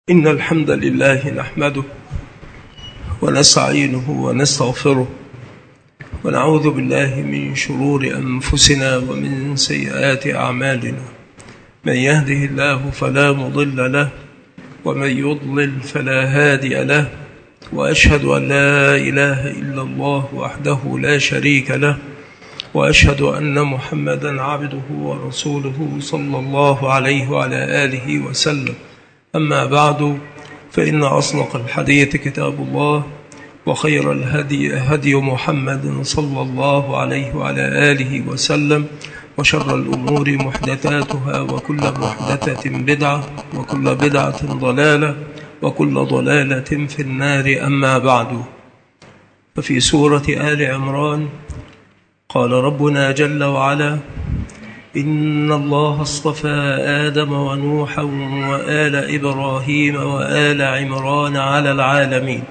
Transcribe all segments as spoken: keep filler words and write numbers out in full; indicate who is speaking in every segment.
Speaker 1: إن الحمد لله نحمده ونستعينه ونستغفره ونعوذ بالله من شرور أنفسنا ومن سيئات أعمالنا. من يهده الله فلا مضل له ومن يضلل فلا هادي له، وأشهد أن لا إله إلا الله وحده لا شريك له، وأشهد أن محمدا عبده ورسوله صلى الله عليه وعلى آله وسلم. أما بعد، فإن أصدق الحديث كتاب الله، وخير الهدي هدي محمد صلى الله عليه وعلى آله وسلم، وشر الأمور محدثاتها، وكل محدثة بدعة، وكل بدعة ضلالة، وكل ضلالة في النار. أما بعد، ففي سورة آل عمران قال ربنا جل وعلا: إن الله اصطفى آدم ونوحا وآل إبراهيم وآل عمران على العالمين.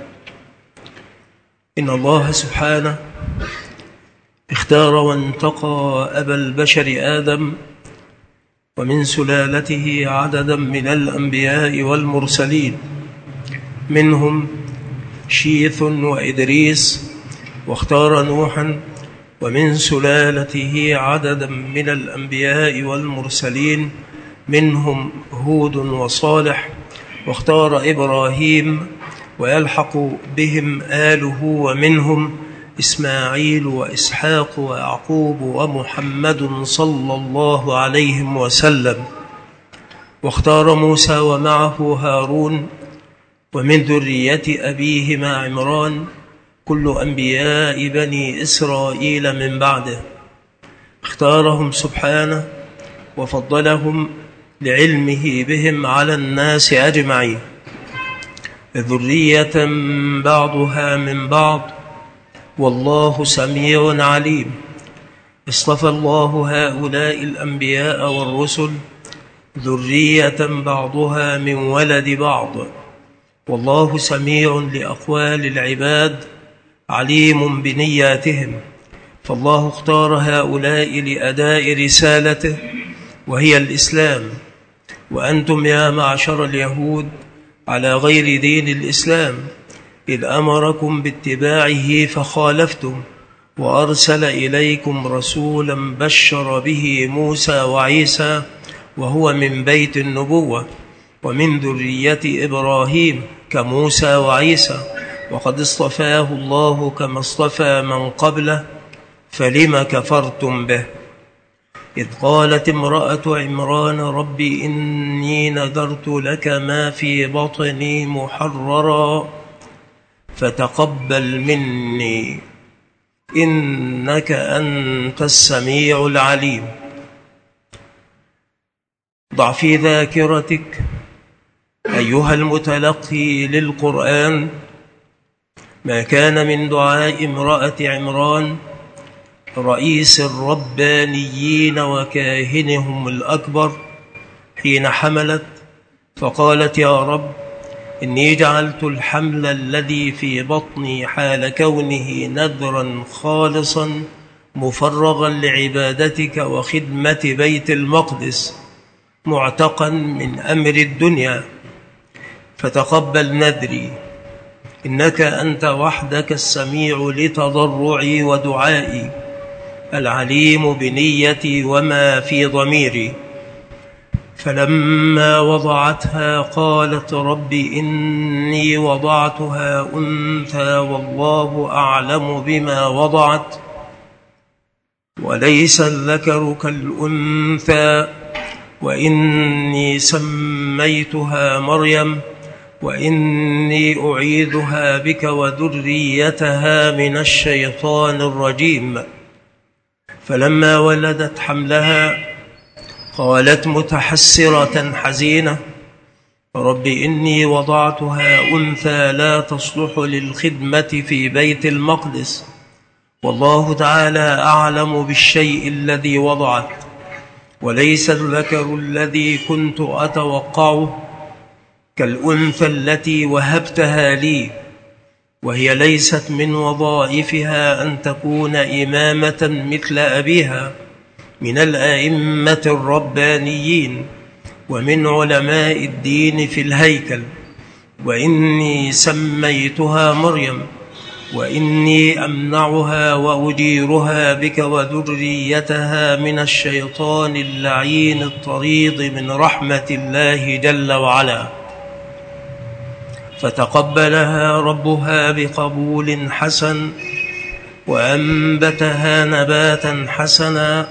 Speaker 1: إن الله سبحانه اختار وانتقى أبا البشر آدم ومن سلالته عددا من الأنبياء والمرسلين، منهم شيث وإدريس، واختار نوحا ومن سلالته عددا من الأنبياء والمرسلين، منهم هود وصالح، واختار إبراهيم ويلحق بهم آله، ومنهم إسماعيل وإسحاق ويعقوب ومحمد صلى الله عليه وسلم، واختار موسى ومعه هارون، ومن ذرية أبيهما عمران كل أنبياء بني إسرائيل من بعده. اختارهم سبحانه وفضلهم لعلمه بهم على الناس أجمعين، ذرية بعضها من بعض، والله سميع عليم. اصطفى الله هؤلاء الأنبياء والرسل ذرية بعضها من ولد بعض، والله سميع لأقوال العباد عليم بنياتهم. فالله اختار هؤلاء لأداء رسالته وهي الإسلام، وأنتم يا معشر اليهود على غير دين الإسلام، إذ أمركم باتباعه فخالفتم، وأرسل إليكم رسولا بشر به موسى وعيسى، وهو من بيت النبوة ومن ذرية إبراهيم كموسى وعيسى، وقد اصطفاه الله كما اصطفى من قبله، فلم كفرتم به. إذ قالت امرأة عمران: رب إني نذرت لك ما في بطني محررا فتقبل مني إنك أنت السميع العليم. ضع في ذاكرتك أيها المتلقي للقرآن ما كان من دعاء امرأة عمران رئيس الربانيين وكاهنهم الأكبر حين حملت، فقالت: يا رب إني جعلت الحمل الذي في بطني حال كونه نذرا خالصا مفرغا لعبادتك وخدمة بيت المقدس، معتقا من أمر الدنيا، فتقبل نذري، إنك أنت وحدك السميع لتضرعي ودعائي، العليم بنيتي وما في ضميري. فلما وضعتها قالت: رب إني وضعتها أنثى والله أعلم بما وضعت وليس الذكر كالأنثى، وإني سميتها مريم وإني أعيذها بك وذريتها من الشيطان الرجيم. فلما ولدت حملها قالت متحسرة حزينة: رب إني وضعتها أنثى لا تصلح للخدمة في بيت المقدس، والله تعالى أعلم بالشيء الذي وضعت، وليس الذكر الذي كنت أتوقعه كالأنثى التي وهبتها لي، وهي ليست من وظائفها أن تكون إمامة مثل أبيها من الأئمة الربانيين ومن علماء الدين في الهيكل، وإني سميتها مريم وإني أمنعها وأجيرها بك وذريتها من الشيطان اللعين الطريد من رحمة الله جل وعلا. فتقبلها ربها بقبول حسن وأنبتها نباتا حسنا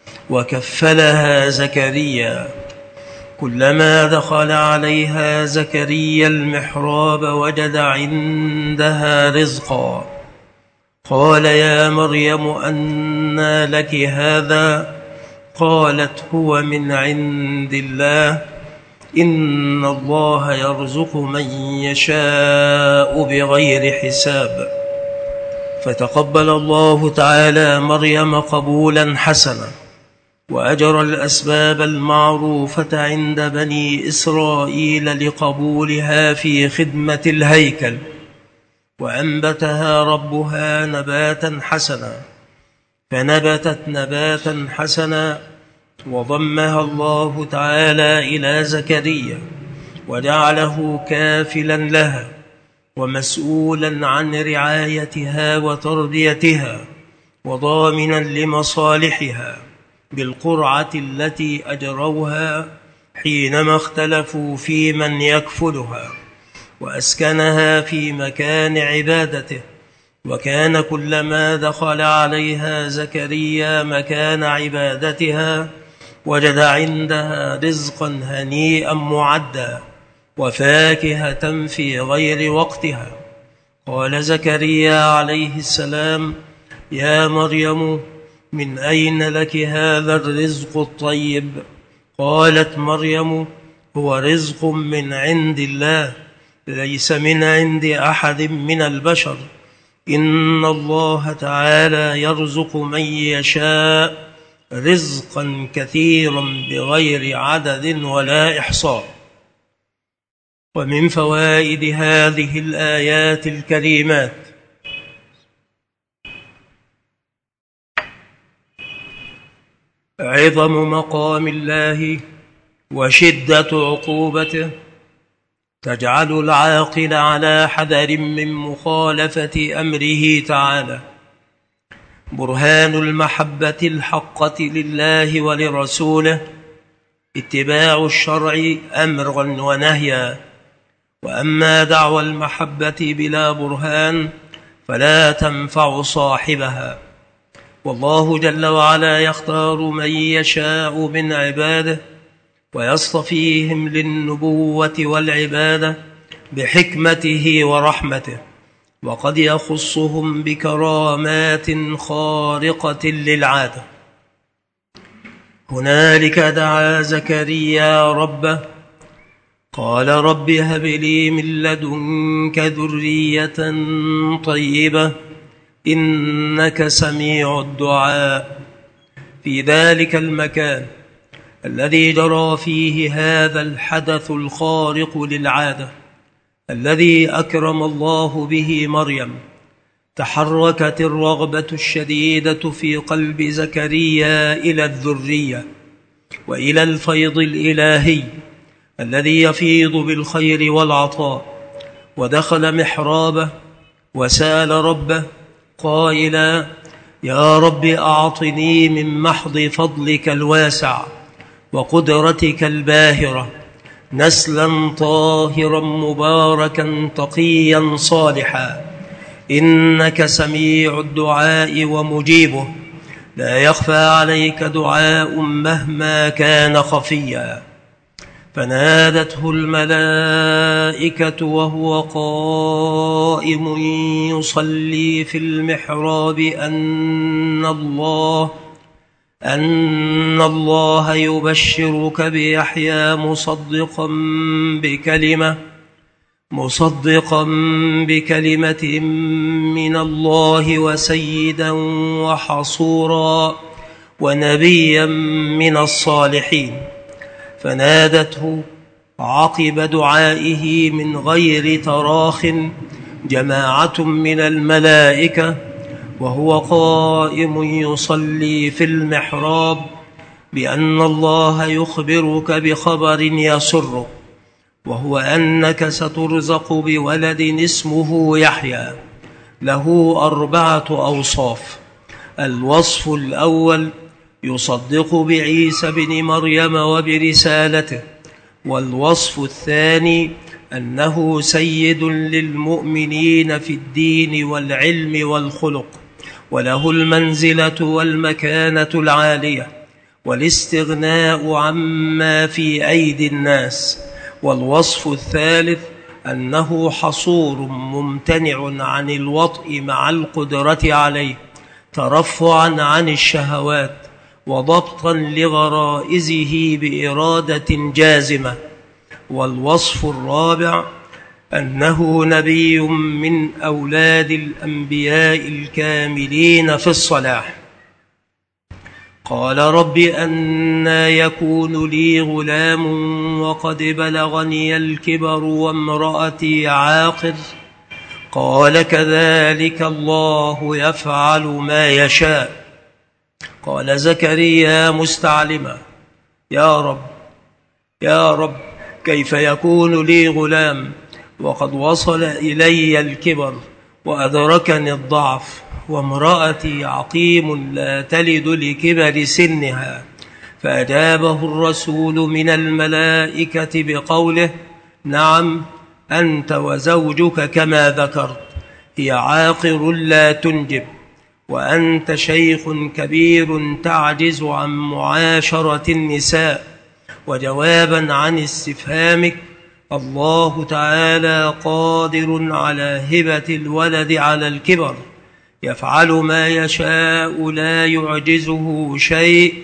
Speaker 1: وكفلها زكريا. كلما دخل عليها زكريا المحراب وجد عندها رزقا. قال يا مريم أنى لك هذا؟ قالت هو من عند الله إن الله يرزق من يشاء بغير حساب. فتقبل الله تعالى مريم قبولا حسنا وأجرى الأسباب المعروفة عند بني إسرائيل لقبولها في خدمة الهيكل، وأنبتها ربها نباتا حسنا فنبتت نباتا حسنا، وضمها الله تعالى إلى زكريا وجعله كافلا لها ومسؤولا عن رعايتها وتربيتها وضامنا لمصالحها بالقرعة التي أجروها حينما اختلفوا في من يكفلها، وأسكنها في مكان عبادته. وكان كلما دخل عليها زكريا مكان عبادتها وجد عندها رزقا هنيئا معدا وفاكهة في غير وقتها. قال زكريا عليه السلام يا مريم من أين لك هذا الرزق الطيب؟ قالت مريم هو رزق من عند الله ليس من عند أحد من البشر، إن الله تعالى يرزق من يشاء رزقا كثيرا بغير عدد ولا إحصاء. ومن فوائد هذه الآيات الكريمات عظم مقام الله وشدة عقوبته تجعل العاقل على حذر من مخالفة أمره تعالى. برهان المحبة الحقة لله ولرسوله اتباع الشرع أمرا ونهيا، وأما دعوى المحبة بلا برهان فلا تنفع صاحبها. والله جل وعلا يختار من يشاء من عباده ويصطفيهم للنبوة والعبادة بحكمته ورحمته، وقد يخصهم بكرامات خارقة للعادة. هنالك دعا زكريا ربه قال رب هب لي من لدنك ذرية طيبة إنك سميع الدعاء. في ذلك المكان الذي جرى فيه هذا الحدث الخارق للعادة الذي أكرم الله به مريم، تحركت الرغبة الشديدة في قلب زكريا إلى الذرية وإلى الفيض الإلهي الذي يفيض بالخير والعطاء، ودخل محرابه وسأل ربه قائلا يا رب أعطني من محض فضلك الواسع وقدرتك الباهرة نسلا طاهرا مباركا تقيا صالحا، إنك سميع الدعاء ومجيبه، لا يخفى عليك دعاء مهما كان خفيا. فنادته الملائكة وهو قائم يصلي في المحراب أن الله أن الله يبشرك بيحيى مصدقا بكلمة مصدقا بكلمة من الله وسيدا وحصورا ونبيا من الصالحين. فنادته عقب دعائه من غير تراخ جماعة من الملائكة وهو قائم يصلي في المحراب بأن الله يخبرك بخبر يسرك وهو أنك سترزق بولد اسمه يحيى له أربعة أوصاف. الوصف الأول: يصدق بعيسى بن مريم وبرسالته. والوصف الثاني: أنه سيد للمؤمنين في الدين والعلم والخلق، وله المنزلة والمكانة العالية والاستغناء عما في أيدي الناس. والوصف الثالث: أنه حصور ممتنع عن الوطء مع القدرة عليه، ترفعا عن الشهوات وضبطا لغرائزه بإرادة جازمة. والوصف الرابع: أنه نبي من أولاد الأنبياء الكاملين في الصلاح. قال: رب أنى يكون لي غلام وقد بلغني الكبر وامرأتي عاقر؟ قال: كذلك الله يفعل ما يشاء. قال زكريا مستعلما: يا رب يا رب كيف يكون لي غلام وقد وصل إلي الكبر وأدركني الضعف وامرأتي عقيم لا تلد لكبر سنها؟ فأجابه الرسول من الملائكة بقوله: نعم، أنت وزوجك كما ذكرت، هي عاقر لا تنجب، وأنت شيخ كبير تعجز عن معاشرة النساء. وجوابا عن استفهامك: الله تعالى قادر على هبة الولد على الكبر، يفعل ما يشاء لا يعجزه شيء،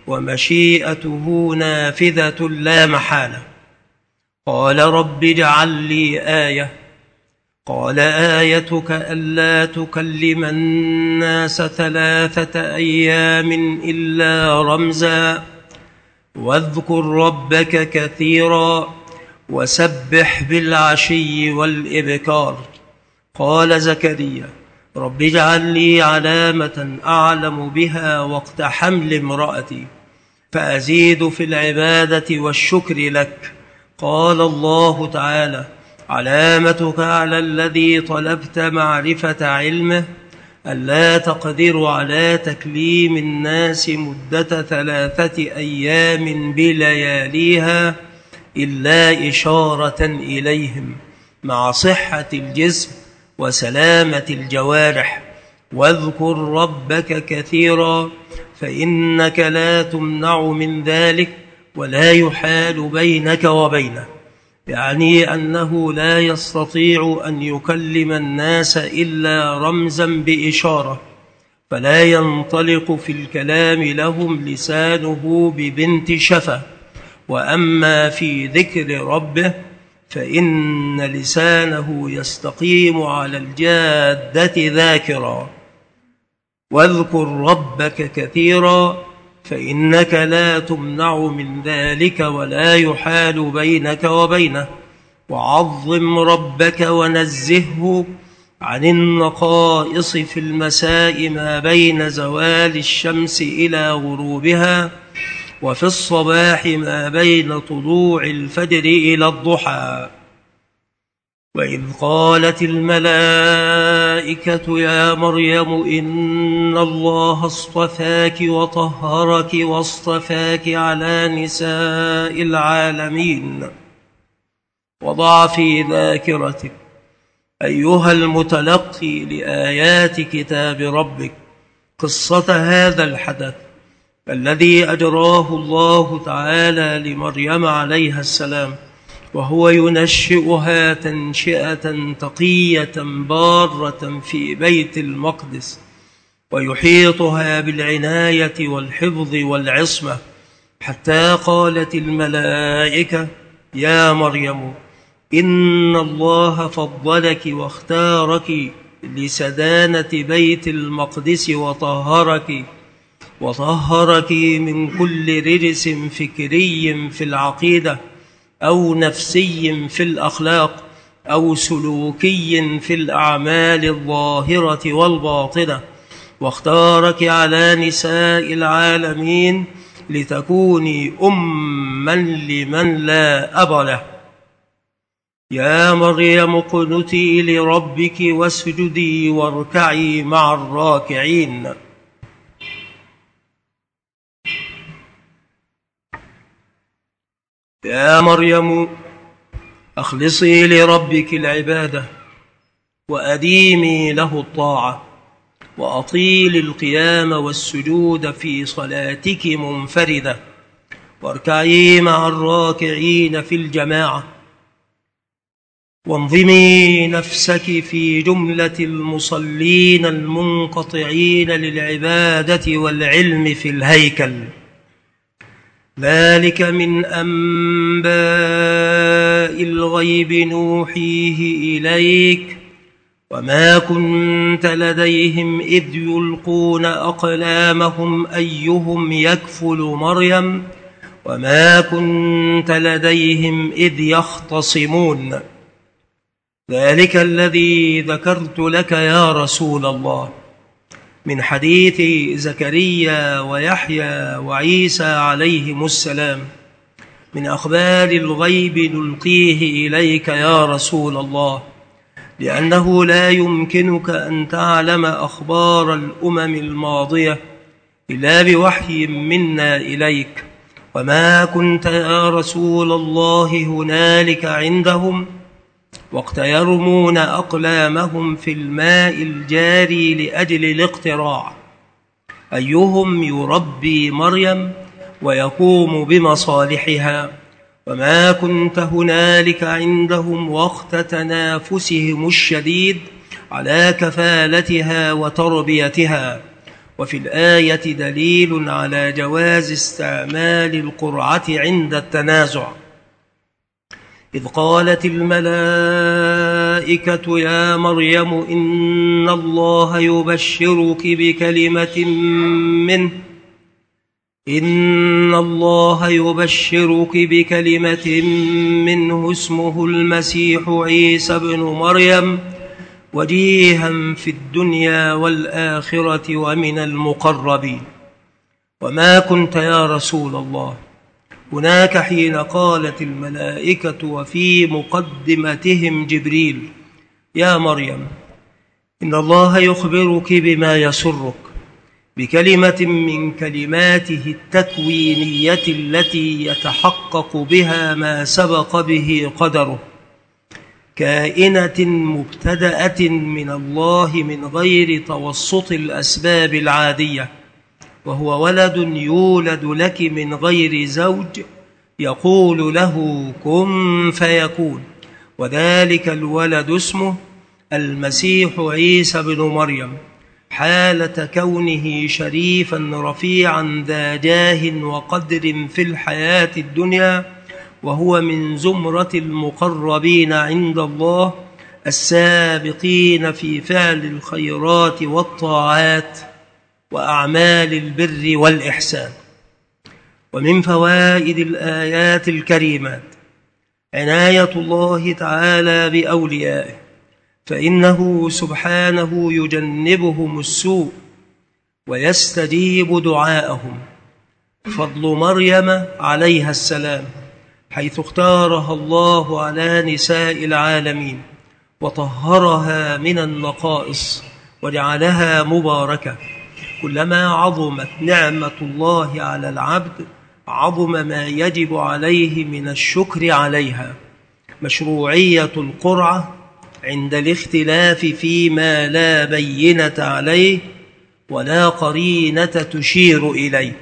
Speaker 1: ومشيئته نافذة لا محالة. قال: رب اجعل لي آية. قال: آيتك ألا تكلم الناس ثلاثة أيام إلا رمزا، واذكر ربك كثيرا وسبح بالعشي والإبكار. قال زكريا: رب اجعل لي علامة أعلم بها وقت حمل امرأتي، فأزيد في العبادة والشكر لك. قال الله تعالى: علامتك على الذي طلبت معرفة علمه ألا تقدر على تكليم الناس مدة ثلاثة أيام بلياليها إلا إشارة إليهم مع صحة الجسم وسلامة الجوارح. واذكر ربك كثيرا فإنك لا تمنع من ذلك ولا يحال بينك وبينه، يعني أنه لا يستطيع أن يكلم الناس إلا رمزا بإشارة، فلا ينطلق في الكلام لهم لسانه ببنت شفة. وأما في ذكر ربه فإن لسانه يستقيم على الجادة ذاكرا. واذكر ربك كثيرا فإنك لا تمنع من ذلك ولا يحال بينك وبينه. وعظم ربك ونزهه عن النقائص في المساء ما بين زوال الشمس إلى غروبها، وفي الصباح ما بين طلوع الفجر إلى الضحى. وإذ قالت الملائكة يا مريم إن الله اصطفاك وطهرك واصطفاك على نساء العالمين. وضع في ذاكرتك أيها المتلقي لآيات كتاب ربك قصة هذا الحدث الذي أجراه الله تعالى لمريم عليها السلام، وهو ينشئها تنشئة تقية بارة في بيت المقدس، ويحيطها بالعناية والحفظ والعصمة، حتى قالت الملائكة يا مريم إن الله فضلك واختارك لسدانة بيت المقدس وطهرك وطهرك من كل رجس فكري في العقيدة أو نفسي في الأخلاق أو سلوكي في الأعمال الظاهرة والباطنة، واختارك على نساء العالمين لتكوني أماً لمن لا أب له. يا مريم اقنتي لربك واسجدي واركعي مع الراكعين. يا مريم أخلصي لربك العبادة وأديمي له الطاعة، وأطيلي القيام والسجود في صلاتك منفردة، واركعي مع الراكعين في الجماعة، وانظمي نفسك في جملة المصلين المنقطعين للعبادة والعلم في الهيكل. ذلك من أنباء الغيب نوحيه إليك، وما كنت لديهم إذ يلقون أقلامهم أيهم يكفل مريم، وما كنت لديهم إذ يختصمون. ذلك الذي ذكرت لك يا رسول الله من حديث زكريا ويحيى وعيسى عليهم السلام، من أخبار الغيب نلقيه إليك يا رسول الله، لأنه لا يمكنك أن تعلم أخبار الأمم الماضية إلا بوحي منا إليك. وما كنت يا رسول الله هنالك عندهم وقت يرمون أقلامهم في الماء الجاري لأجل الاقتراع، أيهم يربي مريم ويقوم بمصالحها. وما كنت هنالك عندهم وقت تنافسهم الشديد على كفالتها وتربيتها. وفي الآية دليل على جواز استعمال القرعة عند التنازع، إذ قالت الملائكة يا مريم إن الله يبشرك بكلمة منه إن الله يبشرك بكلمة منه اسمه المسيح عيسى بن مريم وجيها في الدنيا والآخرة ومن المقربين. وما كنت يا رسول الله هناك حين قالت الملائكة وفي مقدمتهم جبريل يا مريم إن الله يخبرك بما يسرك بكلمة من كلماته التكوينية التي يتحقق بها ما سبق به قدره، كائنة مبتدأة من الله من غير توسط الأسباب العادية، وهو ولد يولد لك من غير زوج يقول له كن فيكون، وذلك الولد اسمه المسيح عيسى بن مريم، حالة كونه شريفا رفيعا ذا جاه وقدر في الحياة الدنيا، وهو من زمرة المقربين عند الله السابقين في فعل الخيرات والطاعات وأعمال البر والإحسان. ومن فوائد الآيات الكريمات عناية الله تعالى بأوليائه، فإنه سبحانه يجنبهم السوء ويستجيب دعاءهم. فضل مريم عليها السلام حيث اختارها الله على نساء العالمين وطهرها من النقائص وجعلها مباركة. كلما عظمت نعمة الله على العبد عظم ما يجب عليه من الشكر عليها. مشروعية القرعة عند الاختلاف فيما لا بينة عليه ولا قرينة تشير إليه.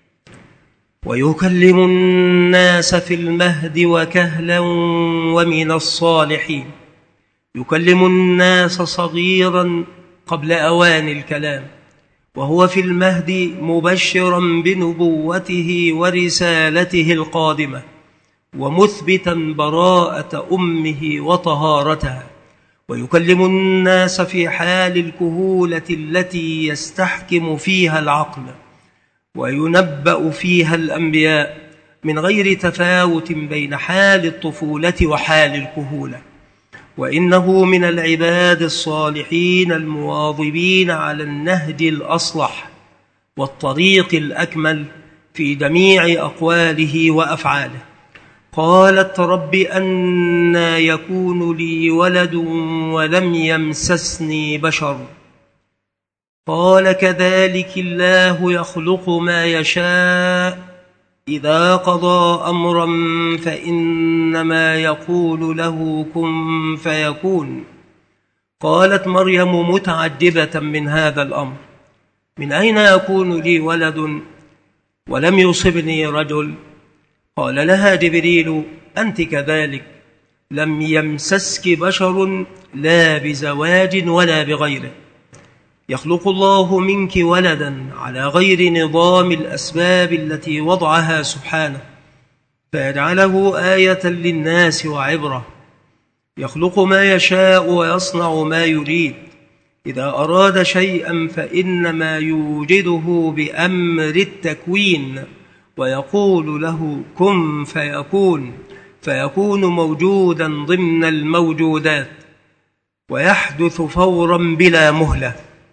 Speaker 1: ويكلم الناس في المهد وكهلا ومن الصالحين، يكلم الناس صغيرا قبل أوان الكلام، وهو في المهد مبشرا بنبوته ورسالته القادمة، ومثبتا براءة أمه وطهارتها. ويكلم الناس في حال الكهولة التي يستحكم فيها العقل وينبأ فيها الأنبياء من غير تفاوت بين حال الطفولة وحال الكهولة. وإنه من العباد الصالحين المواظبين على النهج الأصلح والطريق الأكمل في جميع أقواله وأفعاله. قالت رب أنى يكون لي ولد ولم يمسسني بشر قال كذلك الله يخلق ما يشاء إذا قضى أمرا فإنما يقول له كن فيكون. قالت مريم متعجبة من هذا الأمر: من أين يكون لي ولد ولم يصبني رجل؟ قال لها جبريل: أنت كذلك، لم يمسسك بشر لا بزواج ولا بغيره، يخلق الله منك ولدا على غير نظام الأسباب التي وضعها سبحانه، فيجعله آية للناس وعبرة. يخلق ما يشاء ويصنع ما يريد، إذا أراد شيئا فإنما يوجده بأمر التكوين، ويقول له كن فيكون، فيكون موجودا ضمن الموجودات، ويحدث فورا بلا مهلة.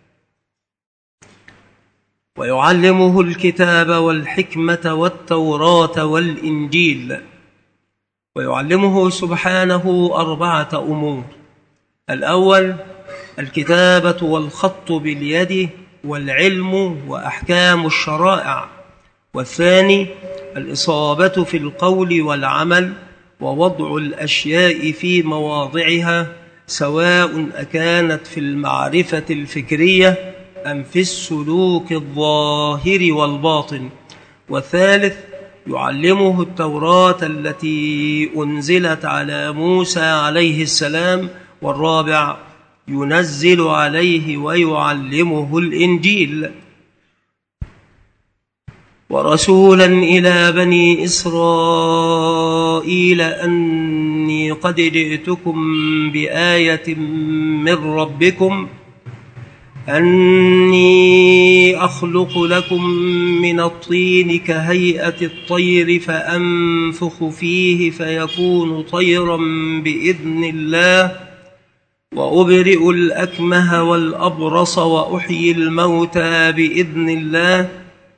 Speaker 1: ويعلمه الكتاب والحكمة والتوراة والإنجيل. ويعلمه سبحانه أربعة أمور: الأول الكتابة والخط باليد والعلم وأحكام الشرائع، والثاني الإصابة في القول والعمل ووضع الأشياء في مواضعها، سواء أكانت في المعرفة الفكرية أم في السلوك الظاهر والباطن، والثالث يعلمه التوراة التي أنزلت على موسى عليه السلام، والرابع ينزل عليه ويعلمه الإنجيل. ورسولا إلى بني إسرائيل أني قد جئتكم بآية من ربكم أني أخلق لكم من الطين كهيئة الطير فأنفخ فيه فيكون طيرا بإذن الله، وأبرئ الأكمه والأبرص وأحيي الموتى بإذن الله،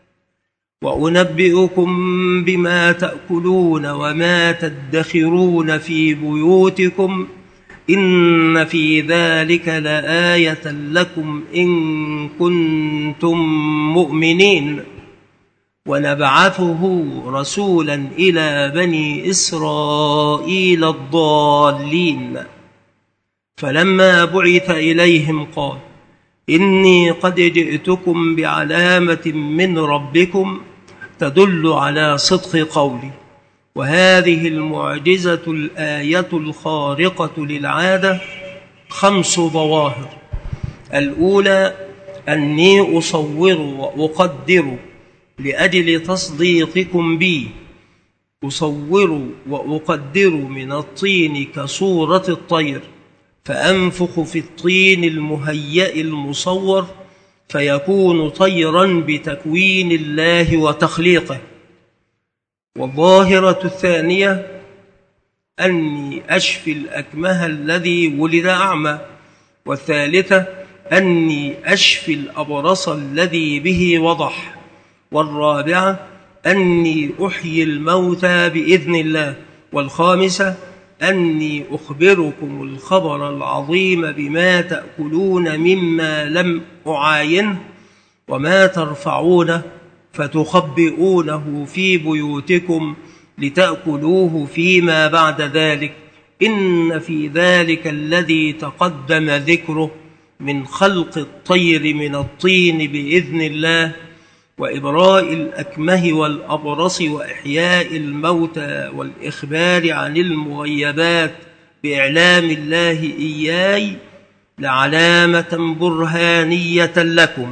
Speaker 1: وأنبئكم بما تأكلون وما تدخرون في بيوتكم، إن في ذلك لآية لكم إن كنتم مؤمنين. ونبعثه رسولا إلى بني إسرائيل الضالين، فلما بعث إليهم قال: إني قد جئتكم بعلامة من ربكم تدل على صدق قولي. وهذه المعجزة الآية الخارقة للعادة خمس ظواهر: الأولى أني أصور وأقدر لأجل تصديقكم بي، أصور وأقدر من الطين كصورة الطير، فأنفخ في الطين المهيأ المصور فيكون طيرا بتكوين الله وتخليقه. والظاهرة الثانية أني أشفي الأكمه الذي ولد أعمى. والثالثة أني أشفي الأبرص الذي به وضح. والرابعة أني أحيي الموتى بإذن الله. والخامسة أني أخبركم الخبر العظيم بما تأكلون مما لم أعاينه وما ترفعونه فتخبئونه في بيوتكم لتأكلوه فيما بعد ذلك، إن في ذلك الذي تقدم ذكره من خلق الطير من الطين بإذن الله، وإبراء الأكمه والأبرص وإحياء الموتى والإخبار عن المغيبات بإعلام الله إياي لعلامة برهانية لكم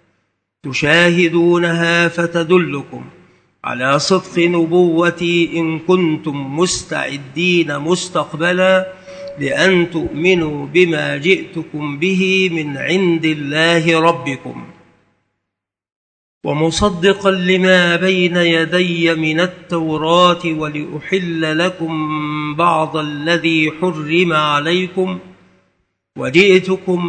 Speaker 1: تشاهدونها فتدلكم على صدق نبوتي إن كنتم مستعدين مستقبلا لأن تؤمنوا بما جئتكم به من عند الله ربكم، ومصدقا لما بين يدي من التوراة ولأحل لكم بعض الذي حرم عليكم، وجئتكم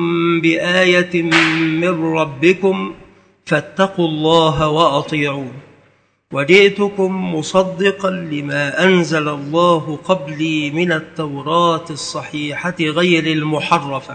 Speaker 1: بآية من ربكم فاتقوا الله وأطيعون. وجئتكم مصدقا لما أنزل الله قبلي من التوراة الصحيحة غير المحرفة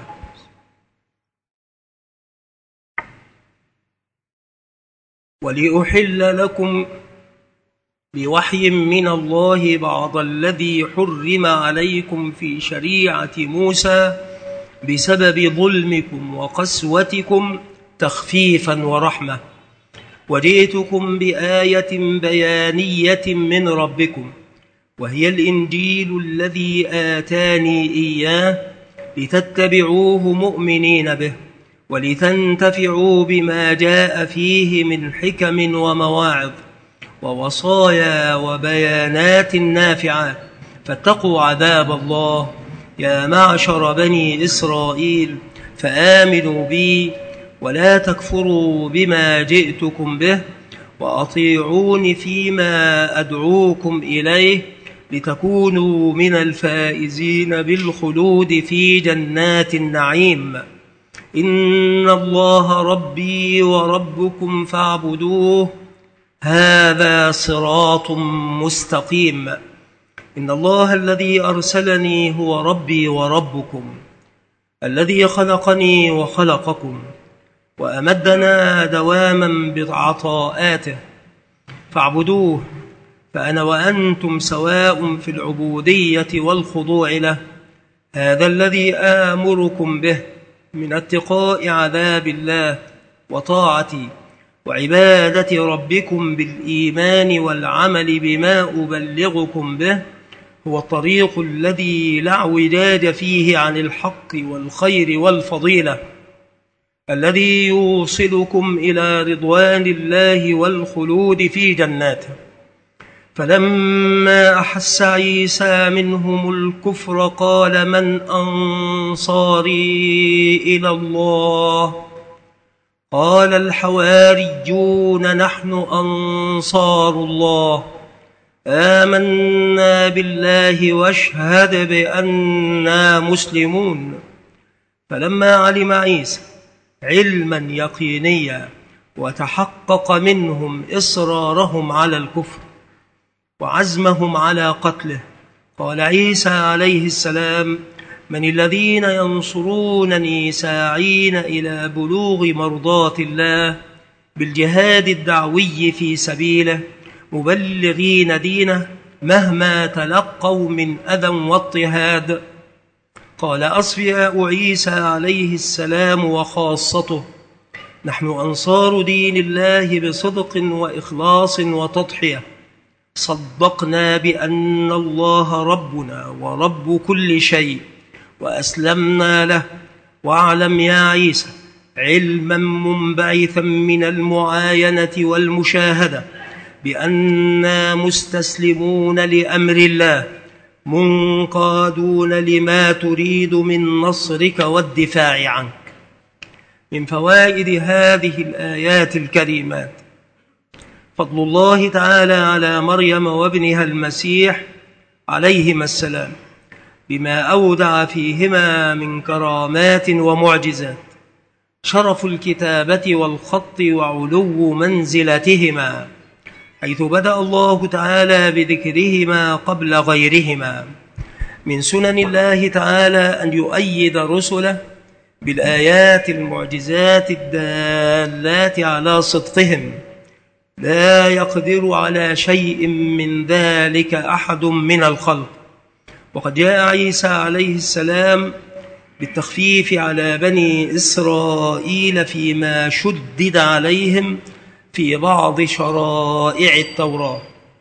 Speaker 1: ولأحل لكم بوحي من الله بعض الذي حرم عليكم في شريعة موسى بسبب ظلمكم وقسوتكم تخفيفا ورحمة. وجئتكم بآية بيانية من ربكم وهي الإنجيل الذي آتاني إياه لتتبعوه مؤمنين به ولتنتفعوا بما جاء فيه من حكم ومواعظ ووصايا وبيانات نافعات فاتقوا عذاب الله يا معشر بني إسرائيل فآمنوا بي ولا تكفروا بما جئتكم به وأطيعون فيما أدعوكم إليه لتكونوا من الفائزين بالخلود في جنات النعيم. إن الله ربي وربكم فاعبدوه هذا صراط مستقيم. إن الله الذي أرسلني هو ربي وربكم الذي خلقني وخلقكم وأمدنا دواما بعطاءاته فاعبدوه فأنا وأنتم سواء في العبودية والخضوع له. هذا الذي آمركم به من اتقاء عذاب الله وطاعتي وعبادة ربكم بالإيمان والعمل بما أبلغكم به هو الطريق الذي لا اعوجاج فيه عن الحق والخير والفضيلة الذي يوصلكم إلى رضوان الله والخلود في جناته. فلما أحس عيسى منهم الكفر قال من أنصاري إلى الله قال الحواريون نحن أنصار الله آمنا بالله واشهد بأننا مسلمون. فلما علم عيسى علما يقينيا وتحقق منهم إصرارهم على الكفر وعزمهم على قتله قال عيسى عليه السلام من الذين ينصرونني ساعين إلى بلوغ مرضات الله بالجهاد الدعوي في سبيله مبلغين دينه مهما تلقوا من أذى واضطهاد. قال أصفياء عيسى عليه السلام وخاصته نحن أنصار دين الله بصدق وإخلاص وتضحية صدقنا بأن الله ربنا ورب كل شيء وأسلمنا له. واعلم يا عيسى علما منبعثا من المعاينة والمشاهدة بأننا مستسلمون لأمر الله منقادون لما تريد من نصرك والدفاع عنك. من فوائد هذه الآيات الكريمات فضل الله تعالى على مريم وابنها المسيح عليهما السلام بما أودع فيهما من كرامات ومعجزات، شرف الكتابة والخط وعلو منزلتهما، حيث بدأ الله تعالى بذكرهما قبل غيرهما. من سنن الله تعالى أن يؤيد رسله بالآيات المعجزات الدالات على صدقهم، لا يقدر على شيء من ذلك أحد من الخلق. وقد جاء عيسى عليه السلام بالتخفيف على بني إسرائيل فيما شدد عليهم في بعض شرائع التوراة.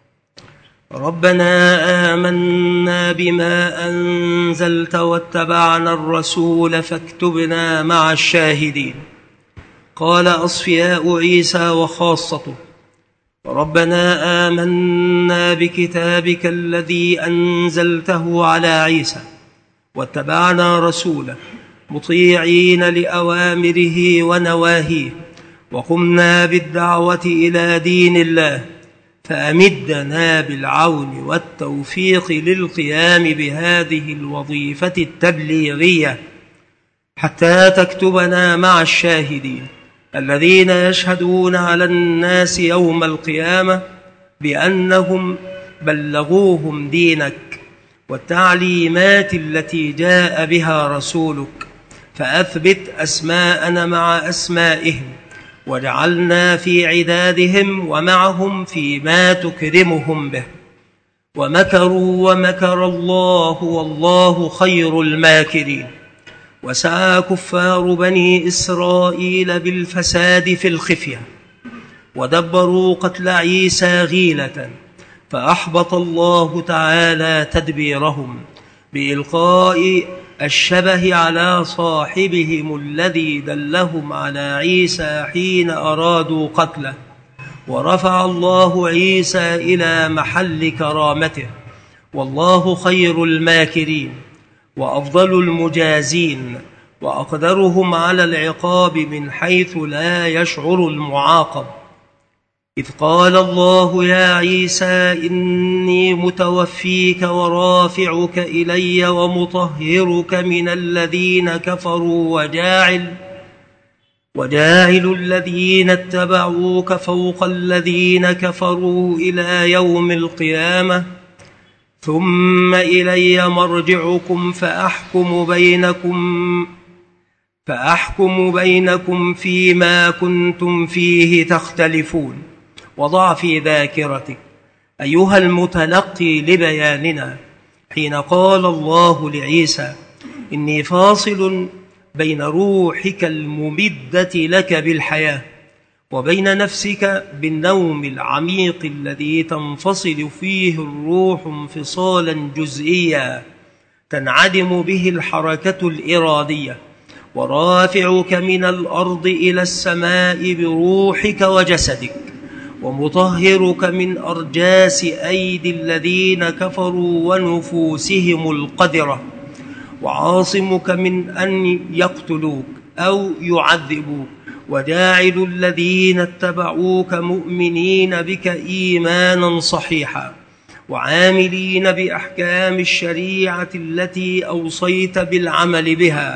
Speaker 1: ربنا آمنا بما أنزلت واتبعنا الرسول فاكتبنا مع الشاهدين. قال أصفياء عيسى وخاصته ربنا آمنا بكتابك الذي أنزلته على عيسى واتبعنا رسوله مطيعين لأوامره ونواهيه وقمنا بالدعوة إلى دين الله، فأمدنا بالعون والتوفيق للقيام بهذه الوظيفة التبليغية حتى تكتبنا مع الشاهدين الذين يشهدون على الناس يوم القيامة بأنهم بلغوهم دينك والتعليمات التي جاء بها رسولك، فأثبت أسماءنا مع أسمائهم، واجعلنا في عدادهم ومعهم فيما تكرمهم به. ومكروا ومكر الله والله خير الماكرين. وسعى كفار بني إسرائيل بالفساد في الخفية، ودبروا قتل عيسى غيلة، فأحبط الله تعالى تدبيرهم بإلقاء الشبه على صاحبهم الذي دلهم على عيسى حين أرادوا قتله، ورفع الله عيسى إلى محل كرامته، والله خير الماكرين وأفضل المجازين، وأقدرهم على العقاب من حيث لا يشعر المعاقب. إذ قال الله يا عيسى إني متوفيك ورافعك إلي ومطهرك من الذين كفروا وجاعل وجاعل الذين اتبعوك فوق الذين كفروا إلى يوم القيامة، ثم إلي مرجعكم فأحكم بينكم فأحكم بينكم فيما كنتم فيه تختلفون. وضع في ذاكرتك أيها المتلقي لبياننا حين قال الله لعيسى إني فاصل بين روحك الممدة لك بالحياة وبين نفسك بالنوم العميق الذي تنفصل فيه الروح انفصالا جزئيا تنعدم به الحركة الإرادية، ورافعك من الأرض إلى السماء بروحك وجسدك، ومطهرك من أرجاس أيدي الذين كفروا ونفوسهم القدرة، وعاصمك من أن يقتلوك أو يعذبوك، وجاعل الذين اتبعوك مؤمنين بك إيمانا صحيحا، وعاملين بأحكام الشريعة التي أوصيت بالعمل بها،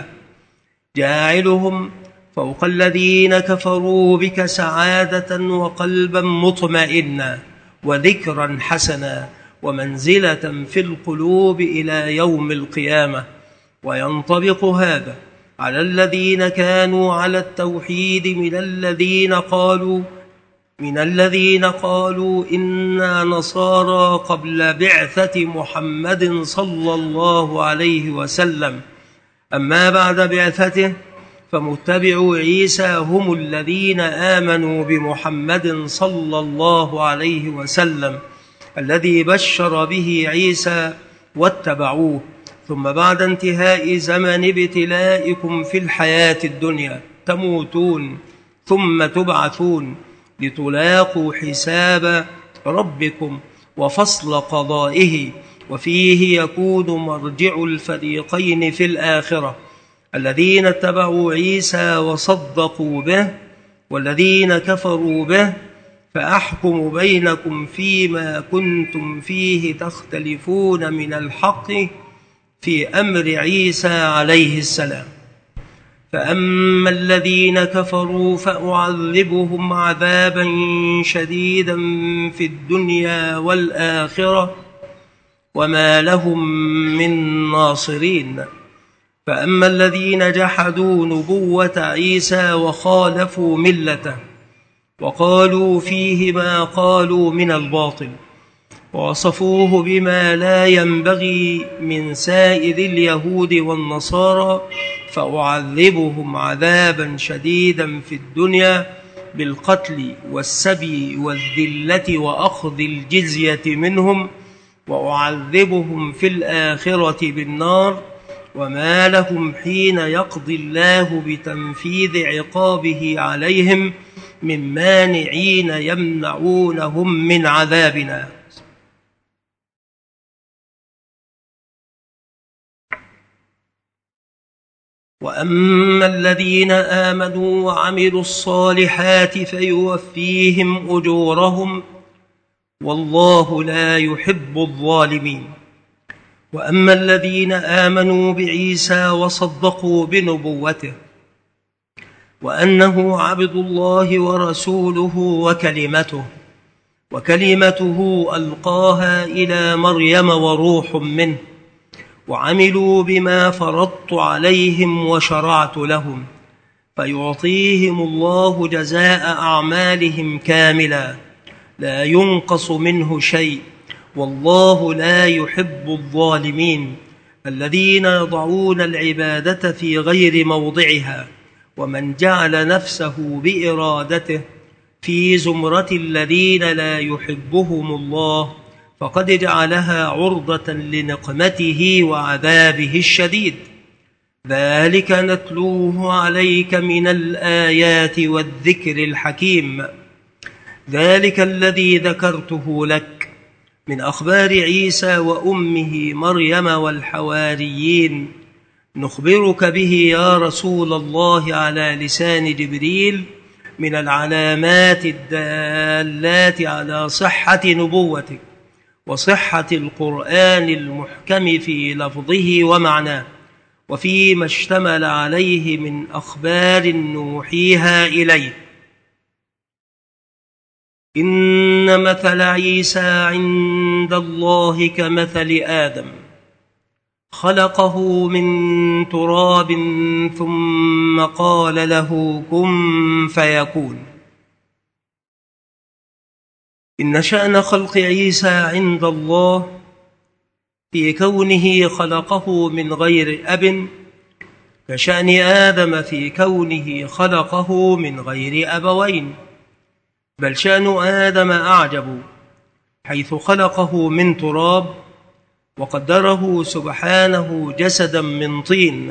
Speaker 1: جاعلهم فوق الذين كفروا بك سعادة وقلبا مطمئنا وذكرا حسنا ومنزلة في القلوب إلى يوم القيامة. وينطبق هذا على الذين كانوا على التوحيد من الذين قالوا من الذين قالوا إنا نصارى قبل بعثة محمد صلى الله عليه وسلم، أما بعد بعثته فمتبعو عيسى هم الذين آمنوا بمحمد صلى الله عليه وسلم الذي بشر به عيسى واتبعوه. ثم بعد انتهاء زمن ابتلائكم في الحياة الدنيا تموتون ثم تبعثون لتلاقوا حساب ربكم وفصل قضائه، وفيه يكون مرجع الفريقين في الآخرة، الذين اتبعوا عيسى وصدقوا به والذين كفروا به، فأحكم بينكم فيما كنتم فيه تختلفون من الحق في أمر عيسى عليه السلام. فأما الذين كفروا فأعذبهم عذابا شديدا في الدنيا والآخرة وما لهم من ناصرين. فأما الذين جحدوا نبوة عيسى وخالفوا ملته وقالوا فيه ما قالوا من الباطل ووصفوه بما لا ينبغي من سائر اليهود والنصارى، فأعذبهم عذابا شديدا في الدنيا بالقتل والسبي والذلة وأخذ الجزية منهم، وأعذبهم في الآخرة بالنار، وما لهم حين يقضي الله بتنفيذ عقابه عليهم من مانعين يمنعونهم من عذابنا. وأما الذين آمنوا وعملوا الصالحات فيوفيهم أجورهم والله لا يحب الظالمين. وأما الذين آمنوا بعيسى وصدقوا بنبوته وأنه عبد الله ورسوله وكلمته وكلمته ألقاها إلى مريم وروح منه، وعملوا بما فرضت عليهم وشرعت لهم، فيعطيهم الله جزاء أعمالهم كاملا لا ينقص منه شيء، والله لا يحب الظالمين الذين يضعون العبادة في غير موضعها. ومن جعل نفسه بإرادته في زمرة الذين لا يحبهم الله فقد جعلها عرضة لنقمته وعذابه الشديد. ذلك نتلوه عليك من الآيات والذكر الحكيم. ذلك الذي ذكرته لك من أخبار عيسى وأمه مريم والحواريين نخبرك به يا رسول الله على لسان جبريل من العلامات الدالات على صحة نبوتك وصحة القرآن المحكم في لفظه ومعناه، وفيما اشتمل عليه من أخبار نوحيها إليه. إن مثل عيسى عند الله كمثل آدم، خلقه من تراب ثم قال له كن فيكون. إن شأن خلق عيسى عند الله في كونه خلقه من غير أب كشأن آدم في كونه خلقه من غير أبوين، بل شأن آدم أعجب، حيث خلقه من تراب وقدره سبحانه جسدا من طين،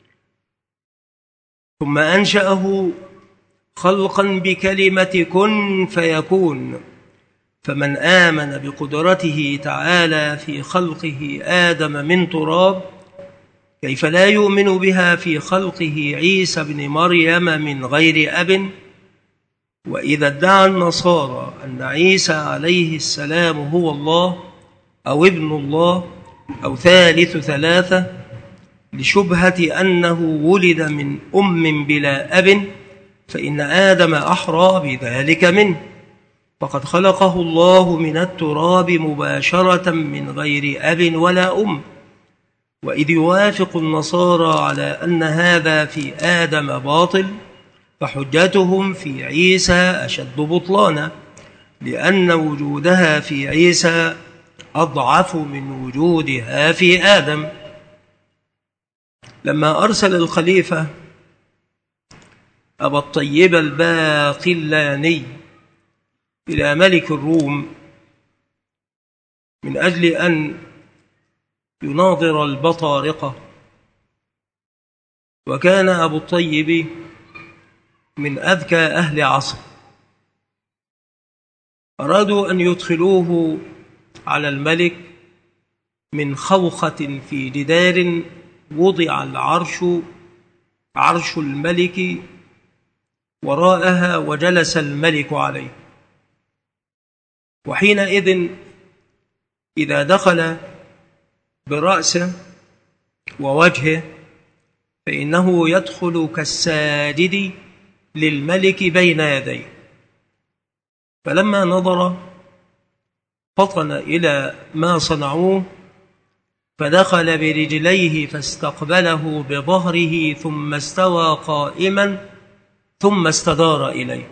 Speaker 1: ثم أنشأه خلقا بكلمة كن فيكون. فمن آمن بقدرته تعالى في خلقه آدم من تراب كيف لا يؤمن بها في خلقه عيسى بن مريم من غير أب؟ وإذا ادعى النصارى أن عيسى عليه السلام هو الله أو ابن الله أو ثالث ثلاثة لشبهة أنه ولد من أم بلا أب، فإن آدم أحرى بذلك منه، فقد خلقه الله من التراب مباشرة من غير أب ولا أم. وإذ يوافق النصارى على أن هذا في آدم باطل، فحجتهم في عيسى أشد بطلانا، لأن وجودها في عيسى أضعف من وجودها في آدم. لما أرسل الخليفة أبا الطيب الباقلاني إلى ملك الروم من أجل أن يناظر البطارقة، وكان أبو الطيب من أذكى أهل عصر، أرادوا أن يدخلوه على الملك من خوخة في جدار وضع العرش عرش الملك وراءها وجلس الملك عليه. وحينئذ إذا دخل برأسه ووجهه فإنه يدخل كالساجد للملك بين يديه. فلما نظر فطن إلى ما صنعوه، فدخل برجليه فاستقبله بظهره ثم استوى قائما ثم استدار إليه.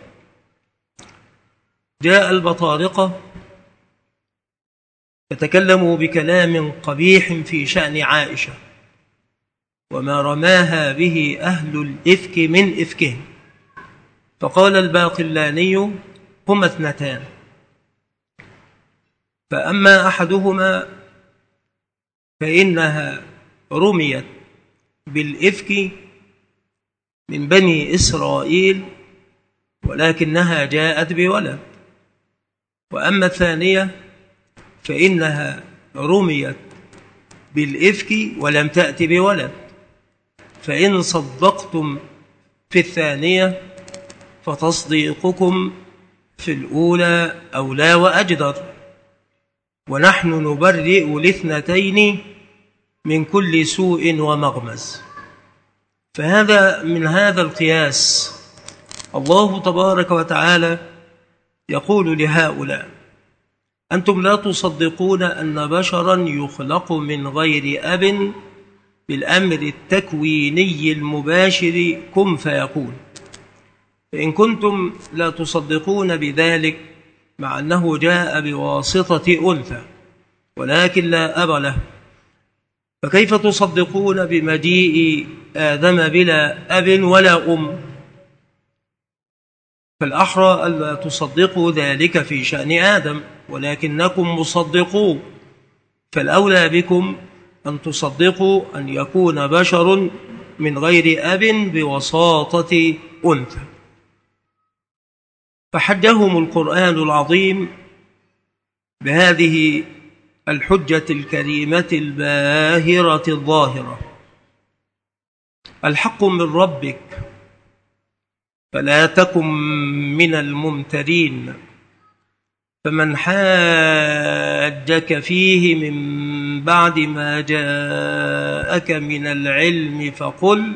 Speaker 1: جاء البطارقة فتكلموا بكلام قبيح في شأن عائشة وما رماها به أهل الإفك من إفكهم، فقال الباقلاني هما اثنتان، فأما أحدهما فإنها رميت بالإفك من بني إسرائيل ولكنها جاءت بولد، وأما الثانية فإنها رميت بالإفك ولم تأت بولد، فإن صدقتم في الثانية فتصديقكم في الأولى أولى وأجدر، ونحن نبرئ الاثنتين من كل سوء ومغمز. فهذا من هذا القياس الله تبارك وتعالى يقول لهؤلاء أنتم لا تصدقون أن بشرا يخلق من غير أب بالأمر التكويني المباشر كن فيكون. فإن كنتم لا تصدقون بذلك مع أنه جاء بواسطة أنثى ولكن لا أب له، فكيف تصدقون بمجيء آدم بلا أب ولا أم؟ فالأحرى ألا تصدقوا ذلك في شأن آدم، ولكنكم مصدقون، فالأولى بكم أن تصدقوا أن يكون بشر من غير أب بوساطة أنثى. فحجهم القرآن العظيم بهذه الحجة الكريمة الباهرة الظاهرة: الحق من ربك فلا تكن من الممترين، فمن حاجك فيه من بعد ما جاءك من العلم فقل